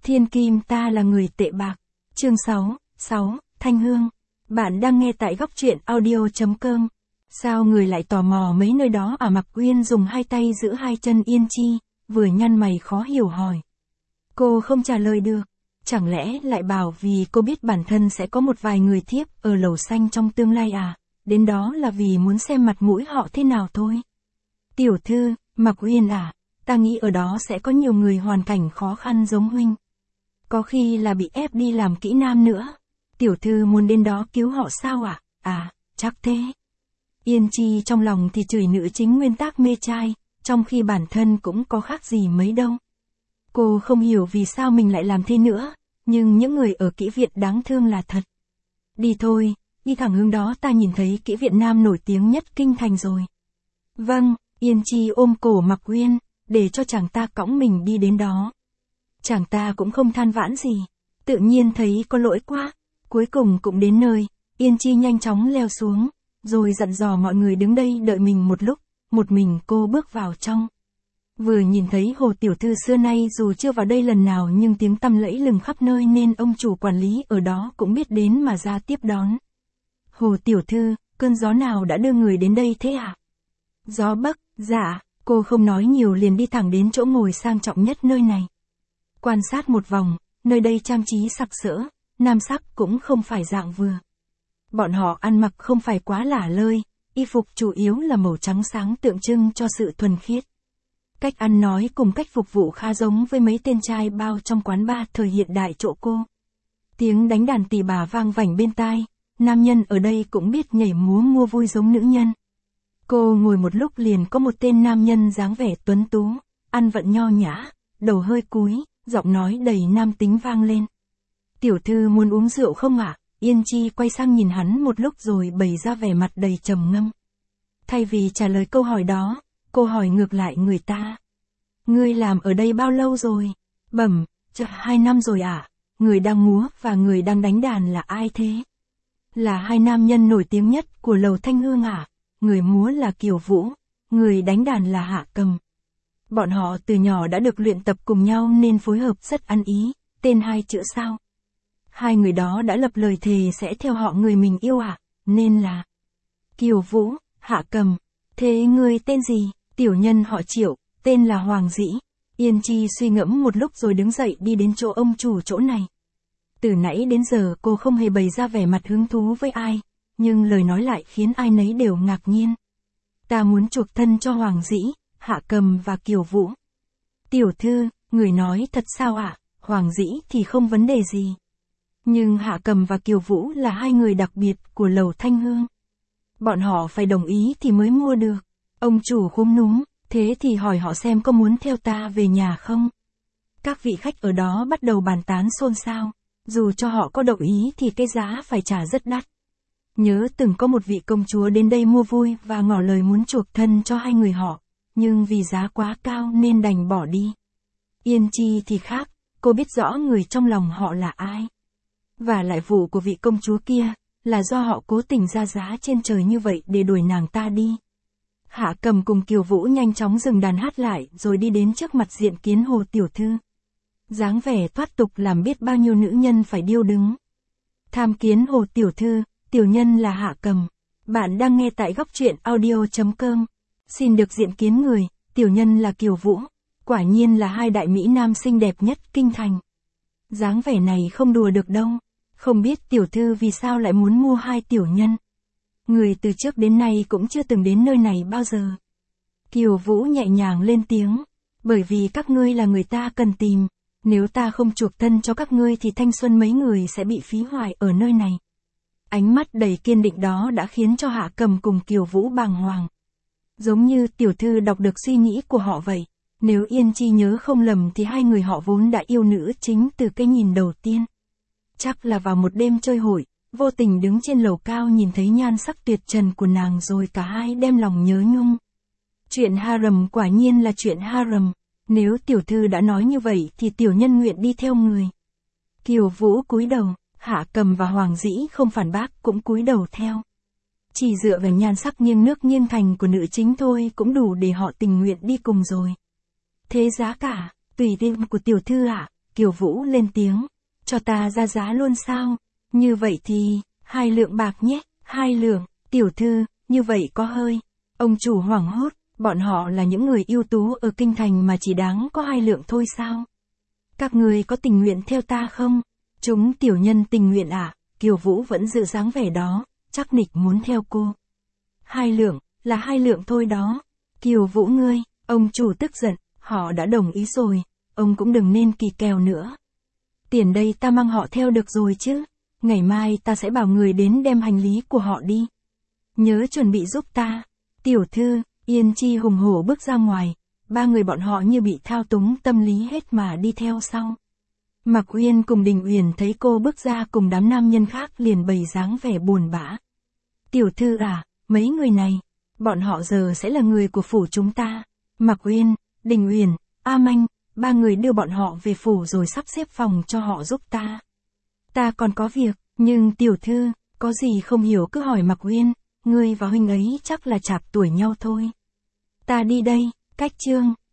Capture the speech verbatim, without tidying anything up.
Thiên kim ta là người tệ bạc. Chương sáu, sáu, Thanh Hương. Bạn đang nghe tại góc truyện audio chấm com. Sao người lại tò mò mấy nơi đó à? Mạc Uyên dùng hai tay giữ hai chân Yên Chi, vừa nhăn mày khó hiểu hỏi. Cô không trả lời được. Chẳng lẽ lại bảo vì cô biết bản thân sẽ có một vài người thiếp ở lầu xanh trong tương lai à? Đến đó là vì muốn xem mặt mũi họ thế nào thôi. Tiểu thư, Mạc Uyên à, ta nghĩ ở đó sẽ có nhiều người hoàn cảnh khó khăn giống huynh. Có khi là bị ép đi làm kỹ nam nữa. Tiểu thư muốn đến đó cứu họ sao ạ? À? à, chắc thế. Yên Chi trong lòng thì chửi nữ chính nguyên tác mê trai, trong khi bản thân cũng có khác gì mấy đâu. Cô không hiểu vì sao mình lại làm thế nữa, nhưng những người ở kỹ viện đáng thương là thật. Đi thôi, đi thẳng hướng đó, ta nhìn thấy kỹ viện nam nổi tiếng nhất kinh thành rồi. Vâng, Yên Chi ôm cổ Mạc Uyên, để cho chàng ta cõng mình đi đến đó. Chàng ta cũng không than vãn gì, tự nhiên thấy có lỗi quá. Cuối cùng cũng đến nơi, Yên Chi nhanh chóng leo xuống, rồi dặn dò mọi người đứng đây đợi mình một lúc, một mình cô bước vào trong. Vừa nhìn thấy Hồ tiểu thư xưa nay dù chưa vào đây lần nào nhưng tiếng tăm lẫy lừng khắp nơi nên ông chủ quản lý ở đó cũng biết đến mà ra tiếp đón. Hồ tiểu thư, cơn gió nào đã đưa người đến đây thế ạ? À? Gió Bắc, dạ, cô không nói nhiều liền đi thẳng đến chỗ ngồi sang trọng nhất nơi này. Quan sát một vòng, nơi đây trang trí sặc sỡ, nam sắc cũng không phải dạng vừa. Bọn họ ăn mặc không phải quá lả lơi, y phục chủ yếu là màu trắng sáng tượng trưng cho sự thuần khiết. Cách ăn nói cùng cách phục vụ khá giống với mấy tên trai bao trong quán bar thời hiện đại chỗ cô. Tiếng đánh đàn tỳ bà vang vảnh bên tai, nam nhân ở đây cũng biết nhảy múa mua vui giống nữ nhân. Cô ngồi một lúc liền có một tên nam nhân dáng vẻ tuấn tú, ăn vận nho nhã, đầu hơi cúi, giọng nói đầy nam tính vang lên. Tiểu thư muốn uống rượu không ạ? À? Yên Chi quay sang nhìn hắn một lúc rồi bày ra vẻ mặt đầy trầm ngâm. Thay vì trả lời câu hỏi đó, cô hỏi ngược lại người ta. Ngươi làm ở đây bao lâu rồi? Bẩm, chắc hai năm rồi ạ. À? Người đang múa và người đang đánh đàn là ai thế? Là hai nam nhân nổi tiếng nhất của lầu Thanh Hương ạ. À? Người múa là Kiều Vũ, người đánh đàn là Hạ Cầm. Bọn họ từ nhỏ đã được luyện tập cùng nhau nên phối hợp rất ăn ý, tên hai chữ sao. Hai người đó đã lập lời thề sẽ theo họ người mình yêu ạ, à? Nên là Kiều Vũ, Hạ Cầm. Thế ngươi tên gì? Tiểu nhân họ Triệu, tên là Hoàng Dĩ. Yên Chi suy ngẫm một lúc rồi đứng dậy đi đến chỗ ông chủ chỗ này. Từ nãy đến giờ cô không hề bày ra vẻ mặt hứng thú với ai, nhưng lời nói lại khiến ai nấy đều ngạc nhiên. Ta muốn chuộc thân cho Hoàng Dĩ, Hạ Cầm và Kiều Vũ. Tiểu thư, người nói thật sao ạ? À? Hoàng Dĩ thì không vấn đề gì. Nhưng Hạ Cầm và Kiều Vũ là hai người đặc biệt của lầu Thanh Hương. Bọn họ phải đồng ý thì mới mua được. Ông chủ khúm núm, thế thì hỏi họ xem có muốn theo ta về nhà không? Các vị khách ở đó bắt đầu bàn tán xôn xao. Dù cho họ có đồng ý thì cái giá phải trả rất đắt. Nhớ từng có một vị công chúa đến đây mua vui và ngỏ lời muốn chuộc thân cho hai người họ, nhưng vì giá quá cao nên đành bỏ đi. Yên Chi thì khác, cô biết rõ người trong lòng họ là ai. Và lại vụ của vị công chúa kia, là do họ cố tình ra giá trên trời như vậy để đuổi nàng ta đi. Hạ Cầm cùng Kiều Vũ nhanh chóng dừng đàn hát lại rồi đi đến trước mặt diện kiến Hồ tiểu thư. Dáng vẻ thoát tục làm biết bao nhiêu nữ nhân phải điêu đứng. Tham kiến Hồ tiểu thư, tiểu nhân là Hạ Cầm. Bạn đang nghe tại góc truyện audio chấm com. Xin được diện kiến người, tiểu nhân là Kiều Vũ. Quả nhiên là hai đại mỹ nam xinh đẹp nhất kinh thành. Dáng vẻ này không đùa được đâu. Không biết tiểu thư vì sao lại muốn mua hai tiểu nhân. Người từ trước đến nay cũng chưa từng đến nơi này bao giờ. Kiều Vũ nhẹ nhàng lên tiếng. Bởi vì các ngươi là người ta cần tìm. Nếu ta không chuộc thân cho các ngươi thì thanh xuân mấy người sẽ bị phí hoài ở nơi này. Ánh mắt đầy kiên định đó đã khiến cho Hạ Cầm cùng Kiều Vũ bàng hoàng. Giống như tiểu thư đọc được suy nghĩ của họ vậy. Nếu Yên Chi nhớ không lầm thì hai người họ vốn đã yêu nữ chính từ cái nhìn đầu tiên. Chắc là vào một đêm chơi hội, vô tình đứng trên lầu cao nhìn thấy nhan sắc tuyệt trần của nàng rồi cả hai đem lòng nhớ nhung. Chuyện harem quả nhiên là chuyện harem. Nếu tiểu thư đã nói như vậy thì tiểu nhân nguyện đi theo người. Kiều Vũ cúi đầu, Hạ Cầm và Hoàng Dĩ không phản bác cũng cúi đầu theo. Chỉ dựa vào nhan sắc nghiêng nước nghiêng thành của nữ chính thôi cũng đủ để họ tình nguyện đi cùng rồi. Thế giá cả, tùy tim của tiểu thư ạ. À? Kiều Vũ lên tiếng. Cho ta ra giá luôn sao? Như vậy thì, hai lượng bạc nhé, hai lượng, tiểu thư, như vậy có hơi. Ông chủ hoảng hốt, bọn họ là những người ưu tú ở kinh thành mà chỉ đáng có hai lượng thôi sao? Các người có tình nguyện theo ta không? Chúng tiểu nhân tình nguyện ạ, à? Kiều Vũ vẫn giữ dáng vẻ đó, chắc nịch muốn theo cô. Hai lượng, là hai lượng thôi đó. Kiều Vũ ngươi, ông chủ tức giận, họ đã đồng ý rồi, ông cũng đừng nên kỳ kèo nữa. Tiền đây ta mang họ theo được rồi chứ, ngày mai ta sẽ bảo người đến đem hành lý của họ đi. Nhớ chuẩn bị giúp ta. Tiểu thư, Yên Chi hùng hổ bước ra ngoài, ba người bọn họ như bị thao túng tâm lý hết mà đi theo sau. Mạc Uyên cùng Đình Uyển thấy cô bước ra cùng đám nam nhân khác liền bày dáng vẻ buồn bã. Tiểu thư à, mấy người này, bọn họ giờ sẽ là người của phủ chúng ta. Mạc Uyên, Đình Uyển, A Manh, ba người đưa bọn họ về phủ rồi sắp xếp phòng cho họ giúp ta. Ta còn có việc, nhưng tiểu thư, có gì không hiểu cứ hỏi Mạc Uyên, ngươi và huynh ấy chắc là chạc tuổi nhau thôi. Ta đi đây, cách chương.